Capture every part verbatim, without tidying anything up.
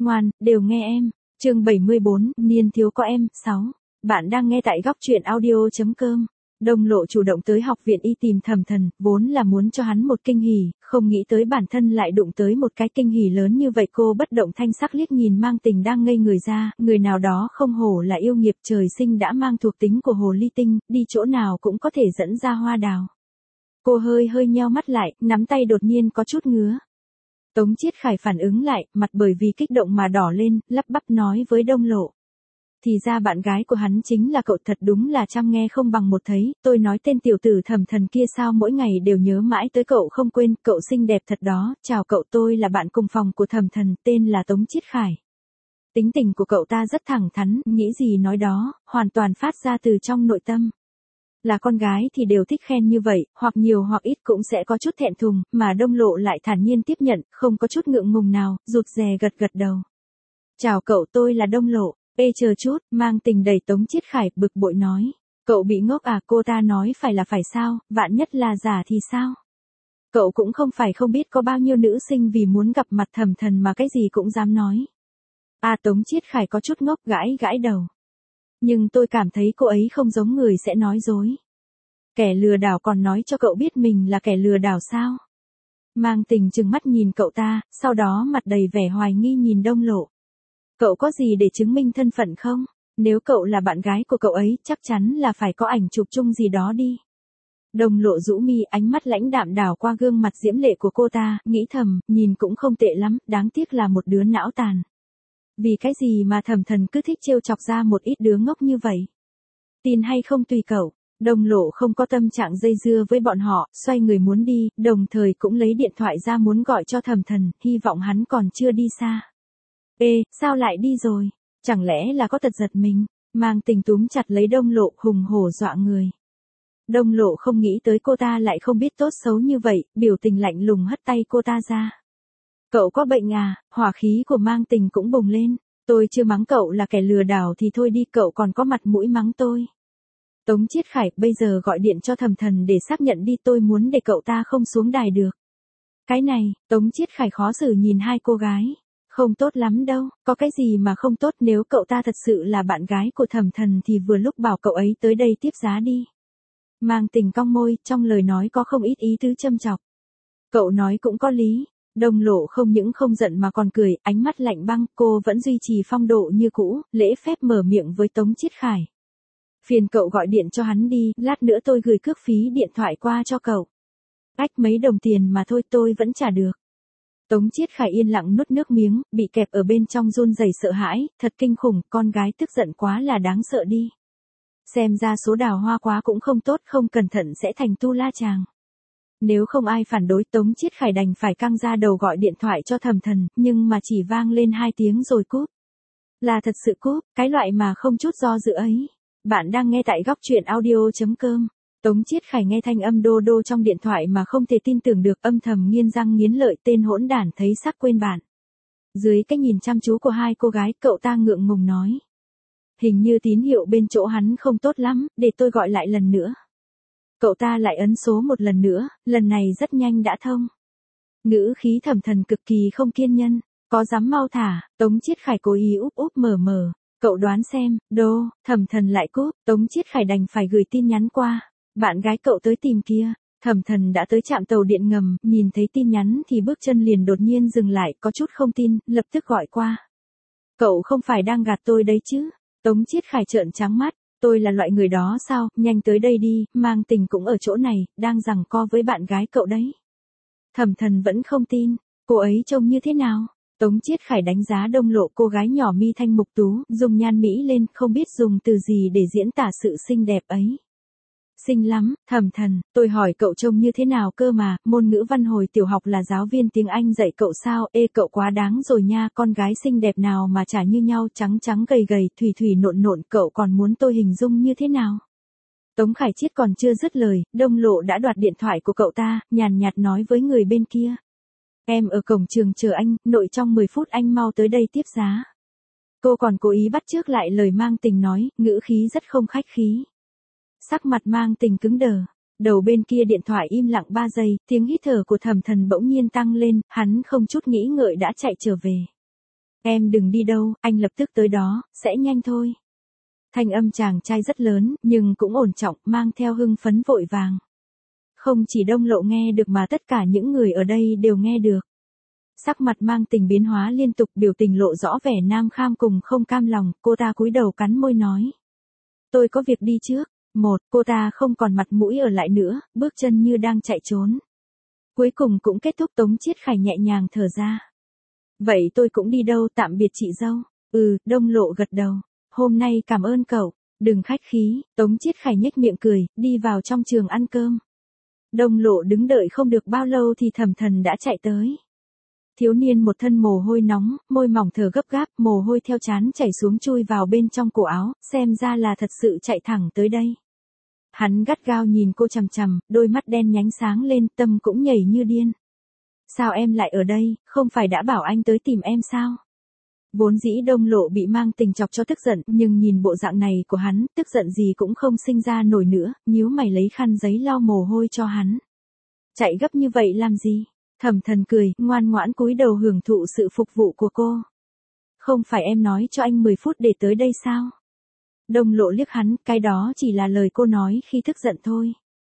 ngoan, đều nghe em. Chương bảy mươi bốn, niên thiếu có em. sáu. Bạn đang nghe tại góc truyện audio chấm com. Đông Lộ chủ động tới học viện y tìm Thẩm Thần, vốn là muốn cho hắn một kinh hỉ, không nghĩ tới bản thân lại đụng tới một cái kinh hỉ lớn như vậy. Cô bất động thanh sắc liếc nhìn Mang Tình đang ngây người ra, người nào đó không hổ là yêu nghiệt trời sinh đã mang thuộc tính của hồ ly tinh, đi chỗ nào cũng có thể dẫn ra hoa đào. Cô hơi hơi nheo mắt lại, nắm tay đột nhiên có chút ngứa. Tống Chiết Khải phản ứng lại, mặt bởi vì kích động mà đỏ lên, lắp bắp nói với Đông Lộ. Thì ra bạn gái của hắn chính là cậu, thật đúng là trăm nghe không bằng một thấy, tôi nói tên tiểu tử Thẩm Thần kia sao mỗi ngày đều nhớ mãi tới cậu không quên, cậu xinh đẹp thật đó, chào cậu, tôi là bạn cùng phòng của Thẩm Thần, tên là Tống Chiết Khải. Tính tình của cậu ta rất thẳng thắn, nghĩ gì nói đó, hoàn toàn phát ra từ trong nội tâm. Là con gái thì đều thích khen như vậy, hoặc nhiều hoặc ít cũng sẽ có chút thẹn thùng, mà Đông Lộ lại thản nhiên tiếp nhận, không có chút ngượng ngùng nào, rụt rè gật gật đầu. Chào cậu, tôi là Đông Lộ. Ê chờ chút, Mang Tình đẩy Tống Chiết Khải, bực bội nói. Cậu bị ngốc à, cô ta nói phải là phải sao, vạn nhất là giả thì sao? Cậu cũng không phải không biết có bao nhiêu nữ sinh vì muốn gặp mặt Thẩm Thần mà cái gì cũng dám nói. À Tống Chiết Khải có chút ngốc, gãi gãi đầu. Nhưng tôi cảm thấy cô ấy không giống người sẽ nói dối. Kẻ lừa đảo còn nói cho cậu biết mình là kẻ lừa đảo sao? Mang Tình trừng mắt nhìn cậu ta, sau đó mặt đầy vẻ hoài nghi nhìn Đông Lộ. Cậu có gì để chứng minh thân phận không? Nếu cậu là bạn gái của cậu ấy, chắc chắn là phải có ảnh chụp chung gì đó đi. Đông Lộ rũ mi, ánh mắt lãnh đạm đảo qua gương mặt diễm lệ của cô ta, nghĩ thầm, nhìn cũng không tệ lắm, đáng tiếc là một đứa não tàn. Vì cái gì mà Thẩm Thần cứ thích trêu chọc ra một ít đứa ngốc như vậy? Tin hay không tùy cậu. Đông Lộ không có tâm trạng dây dưa với bọn họ, xoay người muốn đi, đồng thời cũng lấy điện thoại ra muốn gọi cho Thẩm Thần, hy vọng hắn còn chưa đi xa. Ê, sao lại đi rồi? Chẳng lẽ là có tật giật mình? Mang Tình túm chặt lấy Đông Lộ, hùng hổ dọa người. Đông Lộ không nghĩ tới cô ta lại không biết tốt xấu như vậy, biểu tình lạnh lùng hất tay cô ta ra. Cậu có bệnh à? Hỏa khí của Mang Tình cũng bùng lên. Tôi chưa mắng cậu là kẻ lừa đảo thì thôi đi, cậu còn có mặt mũi mắng tôi. Tống Chiết Khải, bây giờ gọi điện cho Thẩm Thần để xác nhận đi, tôi muốn để cậu ta không xuống đài được. Cái này, Tống Chiết Khải khó xử nhìn hai cô gái. Không tốt lắm đâu, có cái gì mà không tốt, nếu cậu ta thật sự là bạn gái của Thẩm Thần thì vừa lúc bảo cậu ấy tới đây tiếp giá đi. Mang Tình cong môi, trong lời nói có không ít ý tứ châm chọc. Cậu nói cũng có lý. Đông Lộ không những không giận mà còn cười, ánh mắt lạnh băng, cô vẫn duy trì phong độ như cũ, lễ phép mở miệng với Tống Chiết Khải. Phiền cậu gọi điện cho hắn đi, lát nữa tôi gửi cước phí điện thoại qua cho cậu. Ách, mấy đồng tiền mà thôi, tôi vẫn trả được. Tống Chiết Khải yên lặng nuốt nước miếng, bị kẹp ở bên trong run rẩy sợ hãi, thật kinh khủng, con gái tức giận quá là đáng sợ đi. Xem ra số đào hoa quá cũng không tốt, không cẩn thận sẽ thành tu la chàng. Nếu không ai phản đối, Tống Chiết Khải đành phải căng ra đầu gọi điện thoại cho Thẩm Thần, nhưng mà chỉ vang lên hai tiếng rồi cúp. Là thật sự cúp, cái loại mà không chút do dự ấy. Bạn đang nghe tại góc truyện audio chấm com. Tống Chiết Khải nghe thanh âm đô đô trong điện thoại mà không thể tin tưởng được, âm thầm nghiến răng nghiến lợi, tên hỗn đản thấy sắc quên bạn. Dưới cái nhìn chăm chú của hai cô gái, cậu ta ngượng ngùng nói. Hình như tín hiệu bên chỗ hắn không tốt lắm, để tôi gọi lại lần nữa. Cậu ta lại ấn số một lần nữa, lần này rất nhanh đã thông. Ngữ khí Thẩm Thần cực kỳ không kiên nhẫn, có dám mau thả, Tống Chiết Khải cố ý úp úp mở mở. Cậu đoán xem, đô, Thẩm Thần lại cúp, Tống Chiết Khải đành phải gửi tin nhắn qua. Bạn gái cậu tới tìm kia. Thẩm Thần đã tới trạm tàu điện ngầm, nhìn thấy tin nhắn thì bước chân liền đột nhiên dừng lại, có chút không tin, lập tức gọi qua. Cậu không phải đang gạt tôi đấy chứ? Tống Chiết Khải trợn trắng mắt, tôi là loại người đó sao, nhanh tới đây đi, Mang Tình cũng ở chỗ này, đang giằng co với bạn gái cậu đấy. Thẩm Thần vẫn không tin, cô ấy trông như thế nào? Tống Chiết Khải đánh giá Đông Lộ, cô gái nhỏ mi thanh mục tú, dùng nhan mỹ lên, không biết dùng từ gì để diễn tả sự xinh đẹp ấy. Xinh lắm, Thẩm Thần, tôi hỏi cậu trông như thế nào cơ mà, môn ngữ văn hồi tiểu học là giáo viên tiếng Anh dạy cậu sao? Ê cậu quá đáng rồi nha, con gái xinh đẹp nào mà chả như nhau, trắng trắng gầy gầy, thủy thủy nộn nộn, cậu còn muốn tôi hình dung như thế nào? Tống Khải Chiết còn chưa dứt lời, Đông Lộ đã đoạt điện thoại của cậu ta, nhàn nhạt nói với người bên kia. Em ở cổng trường chờ anh, nội trong mười phút anh mau tới đây tiếp giá. Cô còn cố ý bắt chước lại lời Mang Tình nói, ngữ khí rất không khách khí. Sắc mặt Mang Tình cứng đờ, đầu bên kia điện thoại im lặng ba giây, tiếng hít thở của Thẩm Thần bỗng nhiên tăng lên, hắn không chút nghĩ ngợi đã chạy trở về. Em đừng đi đâu, anh lập tức tới đó, sẽ nhanh thôi. Thanh âm chàng trai rất lớn, nhưng cũng ổn trọng, mang theo hưng phấn vội vàng. Không chỉ Đông Lộ nghe được mà tất cả những người ở đây đều nghe được. Sắc mặt mang tình biến hóa liên tục, biểu tình lộ rõ vẻ nam kham cùng không cam lòng, cô ta cúi đầu cắn môi nói. Tôi có việc đi trước. Một, cô ta không còn mặt mũi ở lại nữa, bước chân như đang chạy trốn. Cuối cùng cũng kết thúc. Tống Chiết Khải nhẹ nhàng thở ra. Vậy tôi cũng đi đâu, tạm biệt chị dâu. Ừ, Đông Lộ gật đầu. Hôm nay cảm ơn cậu, đừng khách khí. Tống Chiết Khải nhếch miệng cười, đi vào trong trường ăn cơm. Đông Lộ đứng đợi không được bao lâu thì Thẩm Thần đã chạy tới. Thiếu niên một thân mồ hôi nóng, môi mỏng thở gấp gáp, mồ hôi theo trán chảy xuống chui vào bên trong cổ áo, xem ra là thật sự chạy thẳng tới đây. Hắn gắt gao nhìn cô chằm chằm, đôi mắt đen nhánh sáng lên, tâm cũng nhảy như điên. Sao em lại ở đây, không phải đã bảo anh tới tìm em sao? Vốn dĩ Đông Lộ bị mang tình chọc cho tức giận, nhưng nhìn bộ dạng này của hắn, tức giận gì cũng không sinh ra nổi nữa, nhíu mày lấy khăn giấy lau mồ hôi cho hắn. Chạy gấp như vậy làm gì? Thẩm Thần cười, ngoan ngoãn cúi đầu hưởng thụ sự phục vụ của cô. Không phải em nói cho anh mười phút để tới đây sao? Đông Lộ liếc hắn, cái đó chỉ là lời cô nói khi tức giận thôi.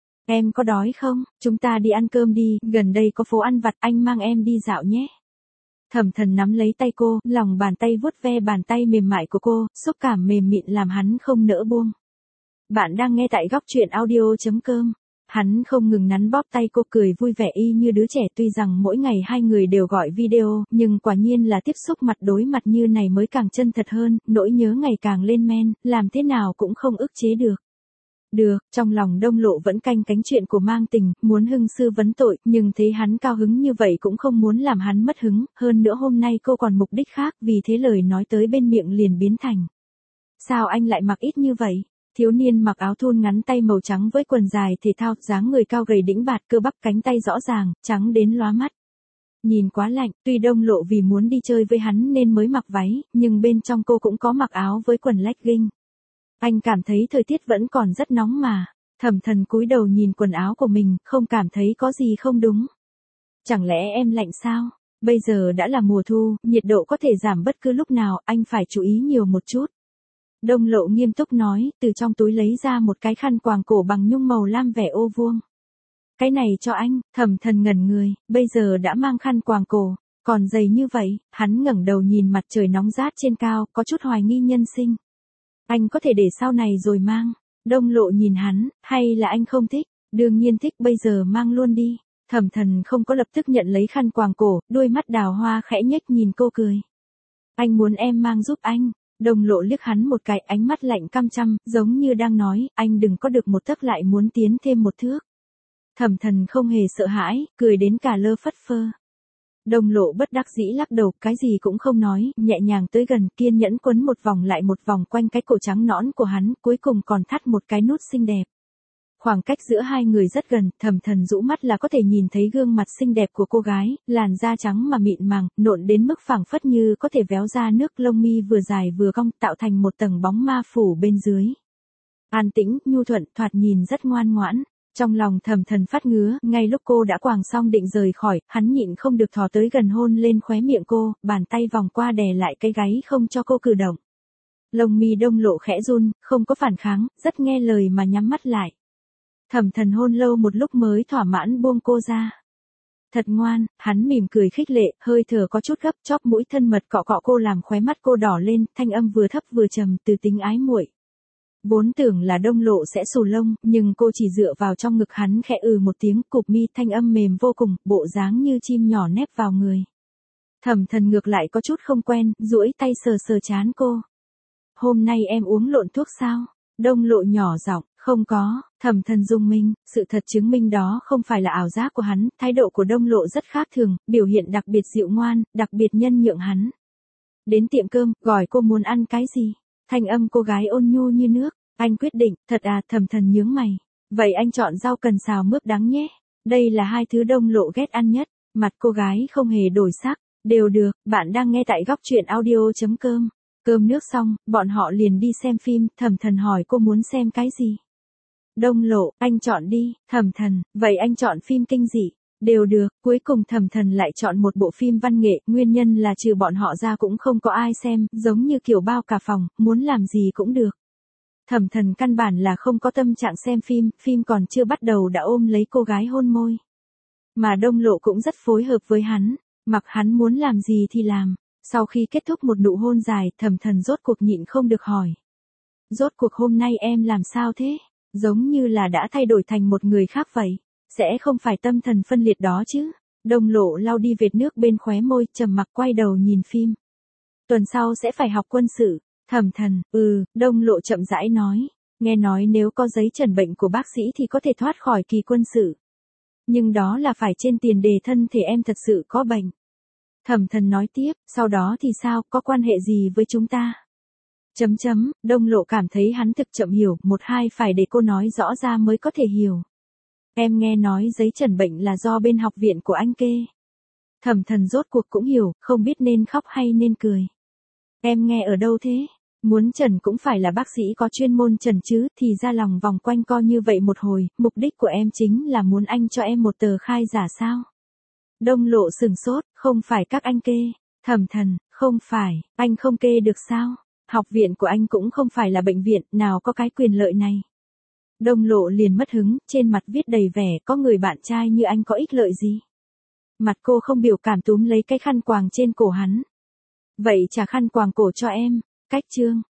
Em có đói không? Chúng ta đi ăn cơm đi, gần đây có phố ăn vặt, anh mang em đi dạo nhé. Thẩm Thần nắm lấy tay cô, lòng bàn tay vuốt ve bàn tay mềm mại của cô, xúc cảm mềm mịn làm hắn không nỡ buông. Bạn đang nghe tại góc truyện audio chấm com. Hắn không ngừng nắn bóp tay cô, cười vui vẻ y như đứa trẻ, tuy rằng mỗi ngày hai người đều gọi video, nhưng quả nhiên là tiếp xúc mặt đối mặt như này mới càng chân thật hơn, nỗi nhớ ngày càng lên men, làm thế nào cũng không ức chế được. Được, trong lòng Đông Lộ vẫn canh cánh chuyện của mang tình, muốn hưng sư vấn tội, nhưng thấy hắn cao hứng như vậy cũng không muốn làm hắn mất hứng, hơn nữa hôm nay cô còn mục đích khác, vì thế lời nói tới bên miệng liền biến thành. Sao anh lại mặc ít như vậy? Thiếu niên mặc áo thun ngắn tay màu trắng với quần dài thể thao, dáng người cao gầy đĩnh bạt, cơ bắp cánh tay rõ ràng, trắng đến lóa mắt. Nhìn quá lạnh, tuy Đông Lộ vì muốn đi chơi với hắn nên mới mặc váy, nhưng bên trong cô cũng có mặc áo với quần legging. Anh cảm thấy thời tiết vẫn còn rất nóng mà. Thẩm Thần cúi đầu nhìn quần áo của mình, không cảm thấy có gì không đúng. Chẳng lẽ em lạnh sao? Bây giờ đã là mùa thu, nhiệt độ có thể giảm bất cứ lúc nào, anh phải chú ý nhiều một chút. Đông Lộ nghiêm túc nói, từ trong túi lấy ra một cái khăn quàng cổ bằng nhung màu lam vẻ ô vuông. Cái này cho anh. Thẩm Thần ngẩn người, bây giờ đã mang khăn quàng cổ, còn dày như vậy, hắn ngẩng đầu nhìn mặt trời nóng rát trên cao, có chút hoài nghi nhân sinh. Anh có thể để sau này rồi mang. Đông Lộ nhìn hắn, hay là anh không thích? Đương nhiên thích, bây giờ mang luôn đi. Thẩm Thần không có lập tức nhận lấy khăn quàng cổ, đôi mắt đào hoa khẽ nhếch nhìn cô cười. Anh muốn em mang giúp anh. Đông Lộ liếc hắn một cái, ánh mắt lạnh căm chăm, giống như đang nói, anh đừng có được một tấc lại muốn tiến thêm một thước. Thẩm Thần không hề sợ hãi, cười đến cả lơ phất phơ. Đông Lộ bất đắc dĩ lắc đầu, cái gì cũng không nói, nhẹ nhàng tới gần, kiên nhẫn quấn một vòng lại một vòng quanh cái cổ trắng nõn của hắn, cuối cùng còn thắt một cái nút xinh đẹp. Khoảng cách giữa hai người rất gần, Thẩm Thần rũ mắt là có thể nhìn thấy gương mặt xinh đẹp của cô gái, làn da trắng mà mịn màng, nộn đến mức phẳng phất như có thể véo ra nước, lông mi vừa dài vừa cong, tạo thành một tầng bóng ma phủ bên dưới. An tĩnh, nhu thuận, thoạt nhìn rất ngoan ngoãn. Trong lòng Thẩm Thần phát ngứa, ngay lúc cô đã quàng xong định rời khỏi, hắn nhịn không được thò tới gần hôn lên khóe miệng cô, bàn tay vòng qua đè lại cái gáy không cho cô cử động. Lông mi Đông Lộ khẽ run, không có phản kháng, rất nghe lời mà nhắm mắt lại. Thẩm Thần hôn lâu một lúc mới thỏa mãn buông cô ra. Thật ngoan, hắn mỉm cười khích lệ, hơi thở có chút gấp, chóp mũi thân mật cọ cọ cô làm khóe mắt cô đỏ lên, thanh âm vừa thấp vừa trầm, từ tính ái muội. Vốn tưởng là Đông Lộ sẽ xù lông, nhưng cô chỉ dựa vào trong ngực hắn khẽ ừ một tiếng, cụp mi, thanh âm mềm vô cùng, bộ dáng như chim nhỏ nép vào người. Thẩm Thần ngược lại có chút không quen, duỗi tay sờ sờ trán cô. Hôm nay em uống lộn thuốc sao? Đông Lộ nhỏ giọng, không có. Thẩm Thần rung mình, sự thật chứng minh đó không phải là ảo giác của hắn, thái độ của Đông Lộ rất khác thường, biểu hiện đặc biệt dịu ngoan, đặc biệt nhân nhượng hắn. Đến tiệm cơm, gọi cô muốn ăn cái gì? Thanh âm cô gái ôn nhu như nước. Anh quyết định, thật à? Thẩm Thần nhướng mày. Vậy anh chọn rau cần xào mướp đắng nhé. Đây là hai thứ Đông Lộ ghét ăn nhất. Mặt cô gái không hề đổi sắc. Đều được, bạn đang nghe tại góc truyện audio chấm com. Cơm nước xong, bọn họ liền đi xem phim, Thẩm Thần hỏi cô muốn xem cái gì. Đông Lộ, anh chọn đi. Thẩm Thần, vậy anh chọn phim kinh dị. Đều được, cuối cùng Thẩm Thần lại chọn một bộ phim văn nghệ, nguyên nhân là trừ bọn họ ra cũng không có ai xem, giống như kiểu bao cả phòng, muốn làm gì cũng được. Thẩm Thần căn bản là không có tâm trạng xem phim, phim còn chưa bắt đầu đã ôm lấy cô gái hôn môi. Mà Đông Lộ cũng rất phối hợp với hắn, mặc hắn muốn làm gì thì làm. Sau khi kết thúc một nụ hôn dài, Thẩm Thần rốt cuộc nhịn không được hỏi. Rốt cuộc hôm nay em làm sao thế? Giống như là đã thay đổi thành một người khác vậy. Sẽ không phải tâm thần phân liệt đó chứ? Đông Lộ lau đi vệt nước bên khóe môi, trầm mặc quay đầu nhìn phim. Tuần sau sẽ phải học quân sự. Thẩm Thần, ừ, Đông Lộ chậm rãi nói. Nghe nói nếu có giấy trần bệnh của bác sĩ thì có thể thoát khỏi kỳ quân sự. Nhưng đó là phải trên tiền đề thân thể em thật sự có bệnh. Thẩm Thần nói tiếp, sau đó thì sao, có quan hệ gì với chúng ta? Chấm chấm, Đông Lộ cảm thấy hắn thực chậm hiểu, một hai phải để cô nói rõ ra mới có thể hiểu. Em nghe nói giấy trần bệnh là do bên học viện của anh kê. Thẩm Thần rốt cuộc cũng hiểu, không biết nên khóc hay nên cười. Em nghe ở đâu thế? Muốn trần cũng phải là bác sĩ có chuyên môn trần chứ, thì ra lòng vòng quanh co như vậy một hồi, mục đích của em chính là muốn anh cho em một tờ khai giả sao? Đông Lộ sừng sốt, không phải các anh kê. Thẩm Thần, không phải, anh không kê được sao? Học viện của anh cũng không phải là bệnh viện, nào có cái quyền lợi này. Đông Lộ liền mất hứng, trên mặt viết đầy vẻ, có người bạn trai như anh có ích lợi gì? Mặt cô không biểu cảm túm lấy cái khăn quàng trên cổ hắn. Vậy trả khăn quàng cổ cho em, cách chương.